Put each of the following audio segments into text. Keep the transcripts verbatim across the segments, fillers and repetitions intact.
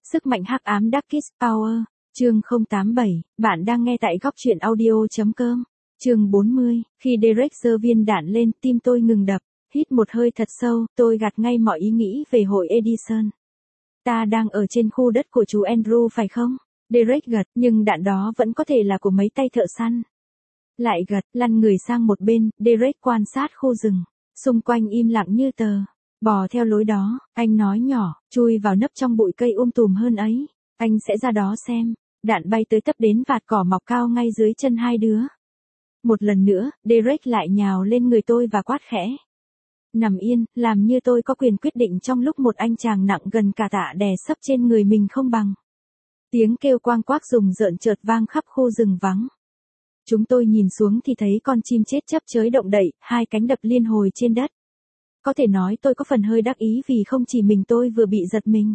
Sức mạnh hắc ám Darkest Power, chương không tám bảy, bạn đang nghe tại góc truyện audio.com. Chương bốn mươi, khi Derek giơ viên đạn lên, tim tôi ngừng đập, hít một hơi thật sâu, tôi gạt ngay mọi ý nghĩ về hội Edison. Ta đang ở trên khu đất của chú Andrew phải không? Derek gật, nhưng đạn đó vẫn có thể là của mấy tay thợ săn. Lại gật, lăn người sang một bên, Derek quan sát khu rừng, xung quanh im lặng như tờ. Bò theo lối đó, anh nói nhỏ, chui vào nấp trong bụi cây um tùm hơn ấy. Anh sẽ ra đó xem. Đạn bay tới tấp đến vạt cỏ mọc cao ngay dưới chân hai đứa. Một lần nữa, Derek lại nhào lên người tôi và quát khẽ. Nằm yên, làm như tôi có quyền quyết định trong lúc một anh chàng nặng gần cả tạ đè sấp trên người mình không bằng. Tiếng kêu quang quác rùng rợn chợt vang khắp khu rừng vắng. Chúng tôi nhìn xuống thì thấy con chim chết chấp chới động đậy, hai cánh đập liên hồi trên đất. Có thể nói tôi có phần hơi đắc ý vì không chỉ mình tôi vừa bị giật mình.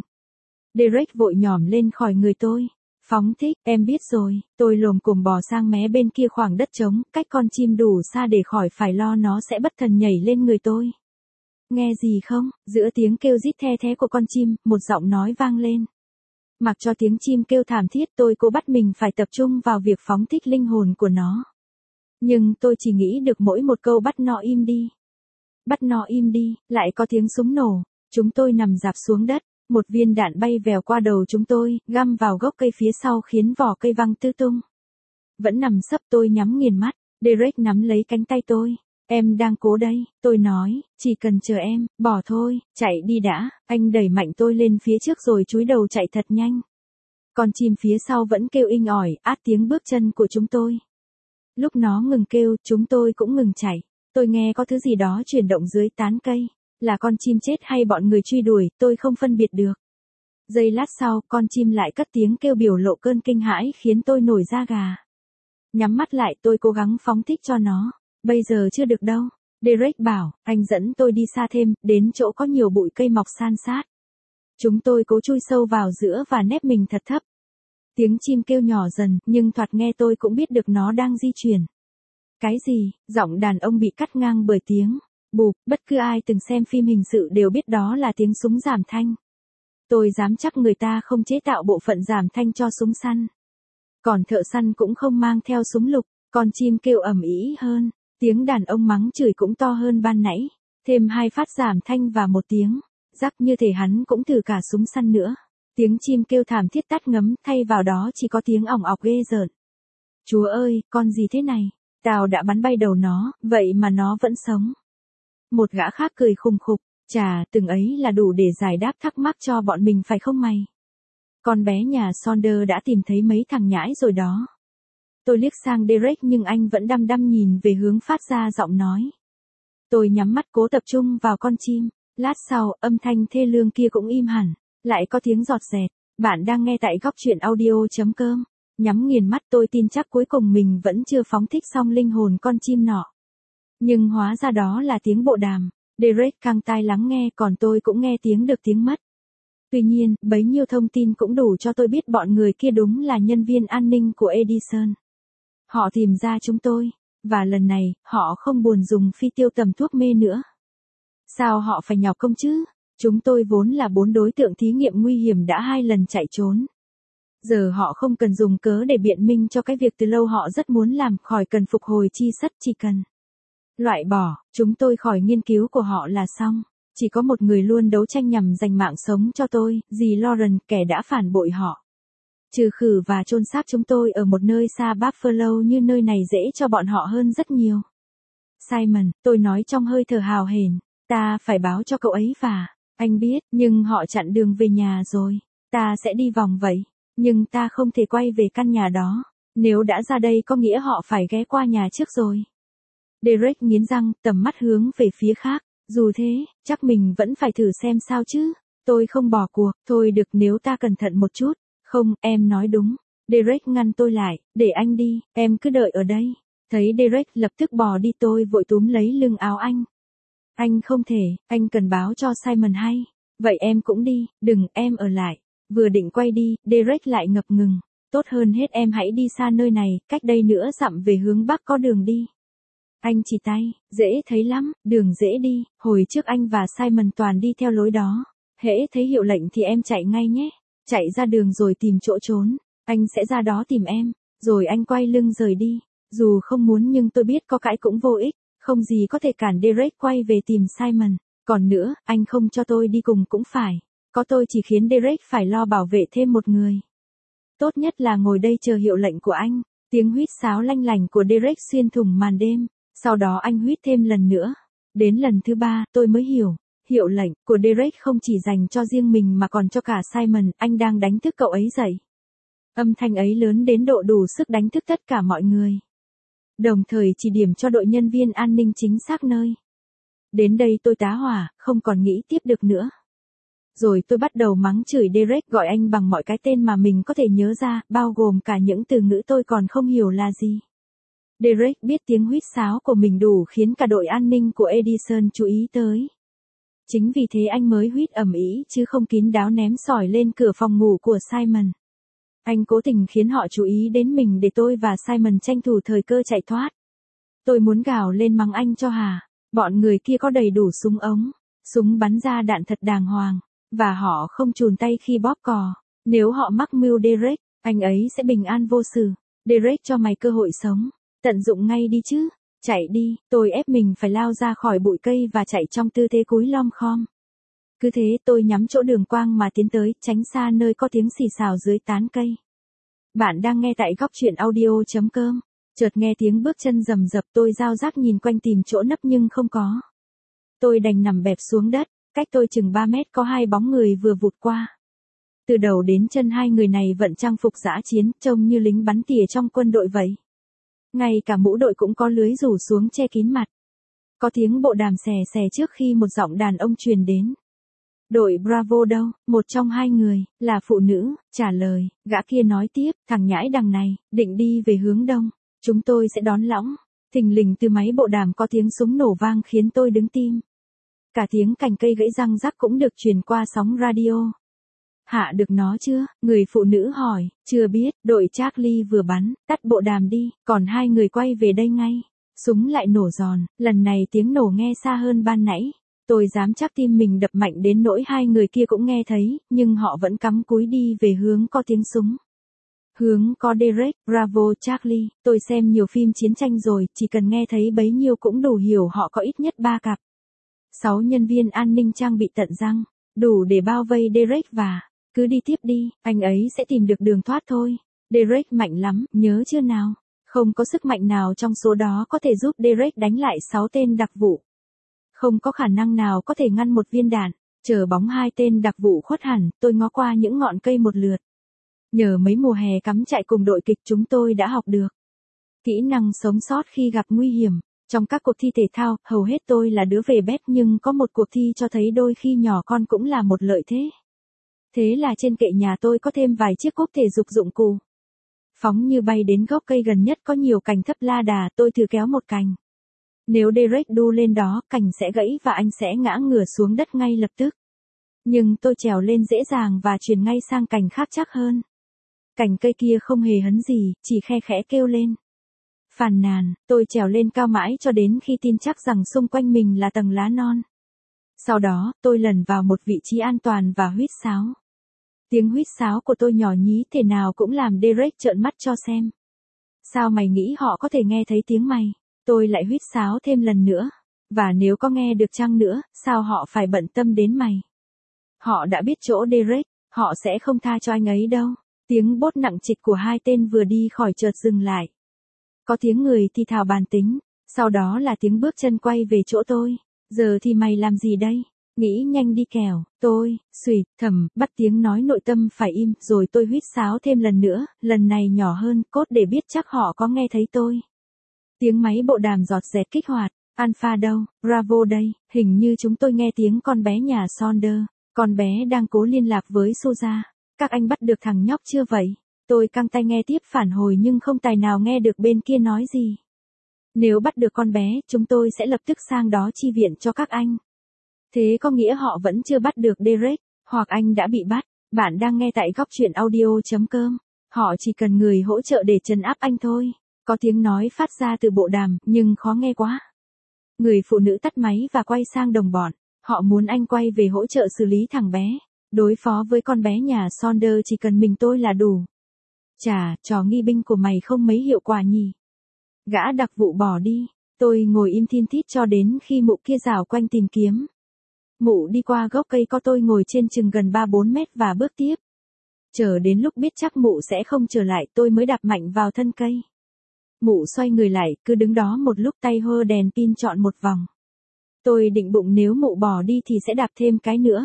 Derek vội nhỏm lên khỏi người tôi. Phóng thích, em biết rồi, tôi lồm cồm bò sang mé bên kia khoảng đất trống, cách con chim đủ xa để khỏi phải lo nó sẽ bất thần nhảy lên người tôi. Nghe gì không? Giữa tiếng kêu rít the thé của con chim, một giọng nói vang lên. Mặc cho tiếng chim kêu thảm thiết, tôi cố bắt mình phải tập trung vào việc phóng thích linh hồn của nó. Nhưng tôi chỉ nghĩ được mỗi một câu bắt nó im đi. Bắt nó im đi, lại có tiếng súng nổ. Chúng tôi nằm rạp xuống đất. Một viên đạn bay vèo qua đầu chúng tôi, găm vào gốc cây phía sau khiến vỏ cây văng tứ tung. Vẫn nằm sấp, tôi nhắm nghiền mắt. Derek nắm lấy cánh tay tôi. Em đang cố đây, tôi nói, chỉ cần chờ em, bỏ thôi, chạy đi đã. Anh đẩy mạnh tôi lên phía trước rồi chúi đầu chạy thật nhanh. Con chim phía sau vẫn kêu inh ỏi, át tiếng bước chân của chúng tôi. Lúc nó ngừng kêu, chúng tôi cũng ngừng chạy. Tôi nghe có thứ gì đó chuyển động dưới tán cây. Là con chim chết hay bọn người truy đuổi, tôi không phân biệt được. Giây lát sau, con chim lại cất tiếng kêu biểu lộ cơn kinh hãi khiến tôi nổi da gà. Nhắm mắt lại, tôi cố gắng phóng thích cho nó. Bây giờ chưa được đâu. Derek bảo, anh dẫn tôi đi xa thêm, đến chỗ có nhiều bụi cây mọc san sát. Chúng tôi cố chui sâu vào giữa và nép mình thật thấp. Tiếng chim kêu nhỏ dần, nhưng thoạt nghe tôi cũng biết được nó đang di chuyển. Cái gì? Giọng đàn ông bị cắt ngang bởi tiếng bụp, bất cứ ai từng xem phim hình sự đều biết đó là tiếng súng giảm thanh. Tôi dám chắc người ta không chế tạo bộ phận giảm thanh cho súng săn. Còn thợ săn cũng không mang theo súng lục, con chim kêu ầm ĩ hơn, tiếng đàn ông mắng chửi cũng to hơn ban nãy, thêm hai phát giảm thanh và một tiếng, rắc như thể hắn cũng thử cả súng săn nữa. Tiếng chim kêu thảm thiết tắt ngấm, thay vào đó chỉ có tiếng ỏng ọc ghê rợn. Chúa ơi, con gì thế này? Tao đã bắn bay đầu nó, vậy mà nó vẫn sống. Một gã khác cười khùng khục, chà, từng ấy là đủ để giải đáp thắc mắc cho bọn mình phải không mày? Con bé nhà Saunders đã tìm thấy mấy thằng nhãi rồi đó. Tôi liếc sang Derek nhưng anh vẫn đăm đăm nhìn về hướng phát ra giọng nói. Tôi nhắm mắt cố tập trung vào con chim, lát sau, âm thanh thê lương kia cũng im hẳn, lại có tiếng giọt dẹt. Bạn đang nghe tại góc truyện audio.com. Nhắm nghiền mắt tôi tin chắc cuối cùng mình vẫn chưa phóng thích xong linh hồn con chim nọ. Nhưng hóa ra đó là tiếng bộ đàm. Derek căng tai lắng nghe, còn tôi cũng nghe tiếng được tiếng mất. Tuy nhiên, bấy nhiêu thông tin cũng đủ cho tôi biết bọn người kia đúng là nhân viên an ninh của Edison. Họ tìm ra chúng tôi, và lần này, họ không buồn dùng phi tiêu tầm thuốc mê nữa. Sao họ phải nhọc công chứ? Chúng tôi vốn là bốn đối tượng thí nghiệm nguy hiểm đã hai lần chạy trốn. Giờ họ không cần dùng cớ để biện minh cho cái việc từ lâu họ rất muốn làm, khỏi cần phục hồi chi sắt, chỉ cần loại bỏ chúng tôi khỏi nghiên cứu của họ là xong. Chỉ có một người luôn đấu tranh nhằm giành mạng sống cho tôi, dì Lauren, kẻ đã phản bội họ. Trừ khử và chôn xác chúng tôi ở một nơi xa Buffalo như nơi này dễ cho bọn họ hơn rất nhiều. Simon, tôi nói trong hơi thở hào hển, ta phải báo cho cậu ấy và, anh biết, nhưng họ chặn đường về nhà rồi. Ta sẽ đi vòng vậy, nhưng ta không thể quay về căn nhà đó. Nếu đã ra đây có nghĩa họ phải ghé qua nhà trước rồi. Derek nghiến răng, tầm mắt hướng về phía khác. Dù thế, chắc mình vẫn phải thử xem sao chứ. Tôi không bỏ cuộc, thôi được nếu ta cẩn thận một chút. Không, em nói đúng. Derek ngăn tôi lại, để anh đi, em cứ đợi ở đây. Thấy Derek lập tức bò đi tôi vội túm lấy lưng áo anh. Anh không thể, anh cần báo cho Simon hay. Vậy em cũng đi, đừng, em ở lại. Vừa định quay đi, Derek lại ngập ngừng. Tốt hơn hết em hãy đi xa nơi này, cách đây nữa dặm về hướng bắc có đường đi. Anh chỉ tay, dễ thấy lắm, đường dễ đi, hồi trước anh và Simon toàn đi theo lối đó. Hễ thấy hiệu lệnh thì em chạy ngay nhé. chạy ra đường rồi tìm chỗ trốn, anh sẽ ra đó tìm em, rồi anh quay lưng rời đi. Dù không muốn nhưng tôi biết có cãi cũng vô ích, không gì có thể cản Derek quay về tìm Simon. Còn nữa, anh không cho tôi đi cùng cũng phải. Có tôi chỉ khiến Derek phải lo bảo vệ thêm một người. Tốt nhất là ngồi đây chờ hiệu lệnh của anh. Tiếng huýt sáo lanh lành của Derek xuyên thủng màn đêm. Sau đó anh huýt thêm lần nữa. Đến lần thứ ba, tôi mới hiểu. Hiệu lệnh của Derek không chỉ dành cho riêng mình mà còn cho cả Simon. Anh đang đánh thức cậu ấy dậy. Âm thanh ấy lớn đến độ đủ sức đánh thức tất cả mọi người. Đồng thời chỉ điểm cho đội nhân viên an ninh chính xác nơi. Đến đây tôi tá hỏa, không còn nghĩ tiếp được nữa. Rồi tôi bắt đầu mắng chửi Derek, gọi anh bằng mọi cái tên mà mình có thể nhớ ra, bao gồm cả những từ ngữ tôi còn không hiểu là gì. Derek biết tiếng huýt sáo của mình đủ khiến cả đội an ninh của Edison chú ý tới. Chính vì thế anh mới huýt ầm ĩ chứ không kín đáo ném sỏi lên cửa phòng ngủ của Simon. Anh cố tình khiến họ chú ý đến mình để tôi và Simon tranh thủ thời cơ chạy thoát. Tôi muốn gào lên mắng anh cho hà. Bọn người kia có đầy đủ súng ống, súng bắn ra đạn thật đàng hoàng, và họ không chùn tay khi bóp cò. Nếu họ mắc mưu Derek, anh ấy sẽ bình an vô sự. Derek cho mày cơ hội sống, tận dụng ngay đi chứ. Chạy đi, tôi ép mình phải lao ra khỏi bụi cây và chạy trong tư thế cúi lom khom. Cứ thế tôi nhắm chỗ đường quang mà tiến tới, tránh xa nơi có tiếng xì xào dưới tán cây. Bạn đang nghe tại góc truyện audio chấm com. Chợt nghe tiếng bước chân rầm rập, tôi dao dác nhìn quanh tìm chỗ nấp nhưng không có. Tôi đành nằm bẹp xuống đất, cách tôi chừng ba mét có hai bóng người vừa vụt qua. Từ đầu đến chân hai người này vận trang phục dã chiến, trông như lính bắn tỉa trong quân đội vậy. Ngay cả mũ đội cũng có lưới rủ xuống che kín mặt. Có tiếng bộ đàm xè xè trước khi một giọng đàn ông truyền đến. Đội Bravo đâu? Một trong hai người, là phụ nữ, trả lời. Gã kia nói tiếp, thằng nhãi đằng này, định đi về hướng đông. Chúng tôi sẽ đón lõng. Thình lình từ máy bộ đàm có tiếng súng nổ vang khiến tôi đứng tim. Cả tiếng cành cây gãy răng rắc cũng được truyền qua sóng radio. Hạ được nó chưa? Người phụ nữ hỏi. Chưa biết, đội Charlie vừa bắn, tắt bộ đàm đi, còn hai người quay về đây ngay. Súng lại nổ giòn, lần này tiếng nổ nghe xa hơn ban nãy. Tôi dám chắc tim mình đập mạnh đến nỗi hai người kia cũng nghe thấy, nhưng họ vẫn cắm cúi đi về hướng có tiếng súng. Hướng có Derek, Bravo, Charlie, tôi xem nhiều phim chiến tranh rồi, chỉ cần nghe thấy bấy nhiêu cũng đủ hiểu họ có ít nhất ba cặp. Sáu nhân viên an ninh trang bị tận răng, đủ để bao vây Derek và, cứ đi tiếp đi, anh ấy sẽ tìm được đường thoát thôi. Derek mạnh lắm, nhớ chưa nào? Không có sức mạnh nào trong số đó có thể giúp Derek đánh lại sáu tên đặc vụ. Không có khả năng nào có thể ngăn một viên đạn, chờ bóng hai tên đặc vụ khuất hẳn, tôi ngó qua những ngọn cây một lượt. Nhờ mấy mùa hè cắm trại cùng đội kịch chúng tôi đã học được kỹ năng sống sót khi gặp nguy hiểm. Trong các cuộc thi thể thao, hầu hết tôi là đứa về bét nhưng có một cuộc thi cho thấy đôi khi nhỏ con cũng là một lợi thế. Thế là trên kệ nhà tôi có thêm vài chiếc cúp thể dục dụng cụ. Phóng như bay đến gốc cây gần nhất có nhiều cành thấp la đà, tôi thử kéo một cành. Nếu Derek đu lên đó, cành sẽ gãy và anh sẽ ngã ngửa xuống đất ngay lập tức. Nhưng tôi trèo lên dễ dàng và chuyển ngay sang cành khác chắc hơn. Cành cây kia không hề hấn gì, chỉ khe khẽ kêu lên. Phàn nàn, tôi trèo lên cao mãi cho đến khi tin chắc rằng xung quanh mình là tầng lá non. Sau đó, tôi lẩn vào một vị trí an toàn và huýt sáo. Tiếng huýt sáo của tôi nhỏ nhí thế nào cũng làm Derek trợn mắt cho xem. Sao mày nghĩ họ có thể nghe thấy tiếng mày? Tôi lại huýt sáo thêm lần nữa. Và nếu có nghe được chăng nữa, sao họ phải bận tâm đến mày? Họ đã biết chỗ Derek, họ sẽ không tha cho anh ấy đâu. Tiếng bốt nặng trịch của hai tên vừa đi khỏi chợt dừng lại. Có tiếng người thì thào bàn tính, sau đó là tiếng bước chân quay về chỗ tôi. Giờ thì mày làm gì đây? Nghĩ nhanh đi kẻo, tôi, xùy, thầm, bắt tiếng nói nội tâm phải im, rồi tôi huýt sáo thêm lần nữa, lần này nhỏ hơn, cốt để biết chắc họ có nghe thấy tôi. Tiếng máy bộ đàm giọt dẹt kích hoạt, Alpha đâu, Bravo đây, hình như chúng tôi nghe tiếng con bé nhà Sonder, con bé đang cố liên lạc với Suza. Các anh bắt được thằng nhóc chưa vậy? Tôi căng tay nghe tiếp phản hồi nhưng không tài nào nghe được bên kia nói gì. Nếu bắt được con bé, chúng tôi sẽ lập tức sang đó chi viện cho các anh. Thế có nghĩa họ vẫn chưa bắt được Derek, hoặc anh đã bị bắt. Bạn đang nghe tại góc truyện audio chấm com. Họ chỉ cần người hỗ trợ để trấn áp anh thôi. Có tiếng nói phát ra từ bộ đàm, nhưng khó nghe quá. Người phụ nữ tắt máy và quay sang đồng bọn. Họ muốn anh quay về hỗ trợ xử lý thằng bé. Đối phó với con bé nhà Sonder chỉ cần mình tôi là đủ. Chà, trò nghi binh của mày không mấy hiệu quả nhỉ. Gã đặc vụ bỏ đi, tôi ngồi im thin thít cho đến khi mụ kia rảo quanh tìm kiếm. Mụ đi qua gốc cây có tôi ngồi trên chừng gần ba bốn mét và bước tiếp. Chờ đến lúc biết chắc mụ sẽ không trở lại tôi mới đạp mạnh vào thân cây. Mụ xoay người lại, cứ đứng đó một lúc tay hơ đèn pin chọn một vòng. Tôi định bụng nếu mụ bỏ đi thì sẽ đạp thêm cái nữa.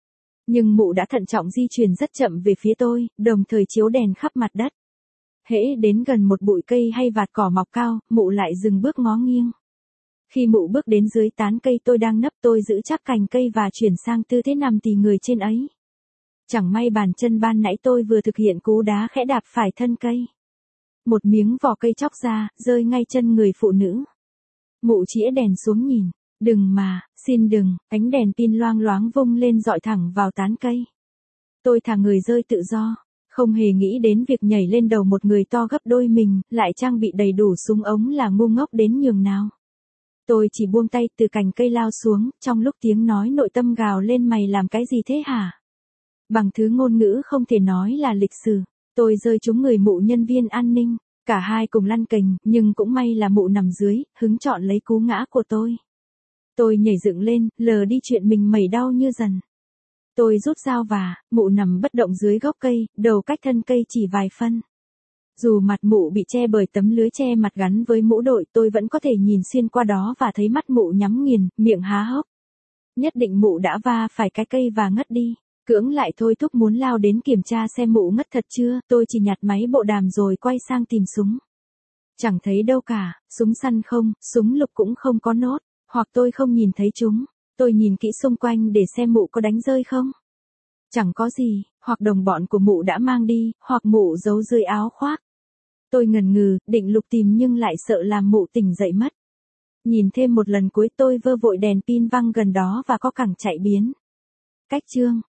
Nhưng mụ đã thận trọng di chuyển rất chậm về phía tôi, đồng thời chiếu đèn khắp mặt đất. Hễ đến gần một bụi cây hay vạt cỏ mọc cao, mụ lại dừng bước ngó nghiêng. Khi mụ bước đến dưới tán cây tôi đang nấp tôi giữ chắc cành cây và chuyển sang tư thế nằm tì người trên ấy. Chẳng may bàn chân ban nãy tôi vừa thực hiện cú đá khẽ đạp phải thân cây. Một miếng vỏ cây chóc ra, rơi ngay chân người phụ nữ. Mụ chĩa đèn xuống nhìn. Đừng mà, xin đừng, ánh đèn pin loang loáng vung lên dọi thẳng vào tán cây. Tôi thả người rơi tự do, không hề nghĩ đến việc nhảy lên đầu một người to gấp đôi mình, lại trang bị đầy đủ súng ống là ngu ngốc đến nhường nào. Tôi chỉ buông tay từ cành cây lao xuống, trong lúc tiếng nói nội tâm gào lên mày làm cái gì thế hả? Bằng thứ ngôn ngữ không thể nói là lịch sử, tôi rơi trúng người mụ nhân viên an ninh, cả hai cùng lăn cành, nhưng cũng may là mụ nằm dưới, hứng chọn lấy cú ngã của tôi. Tôi nhảy dựng lên, lờ đi chuyện mình mẩy đau như dần. Tôi rút dao và, mụ nằm bất động dưới gốc cây, đầu cách thân cây chỉ vài phân. Dù mặt mụ bị che bởi tấm lưới che mặt gắn với mũ đội tôi vẫn có thể nhìn xuyên qua đó và thấy mắt mụ nhắm nghiền, miệng há hốc. Nhất định mụ đã va phải cái cây và ngất đi. Cưỡng lại thôi thúc muốn lao đến kiểm tra xem mụ ngất thật chưa, tôi chỉ nhặt máy bộ đàm rồi quay sang tìm súng. Chẳng thấy đâu cả, súng săn không, súng lục cũng không có nốt. Hoặc tôi không nhìn thấy chúng, tôi nhìn kỹ xung quanh để xem mụ có đánh rơi không. Chẳng có gì, hoặc đồng bọn của mụ đã mang đi, hoặc mụ giấu dưới áo khoác. Tôi ngần ngừ, định lục tìm nhưng lại sợ làm mụ tỉnh dậy mất. Nhìn thêm một lần cuối tôi vơ vội đèn pin văng gần đó và có cẳng chạy biến. Cách chương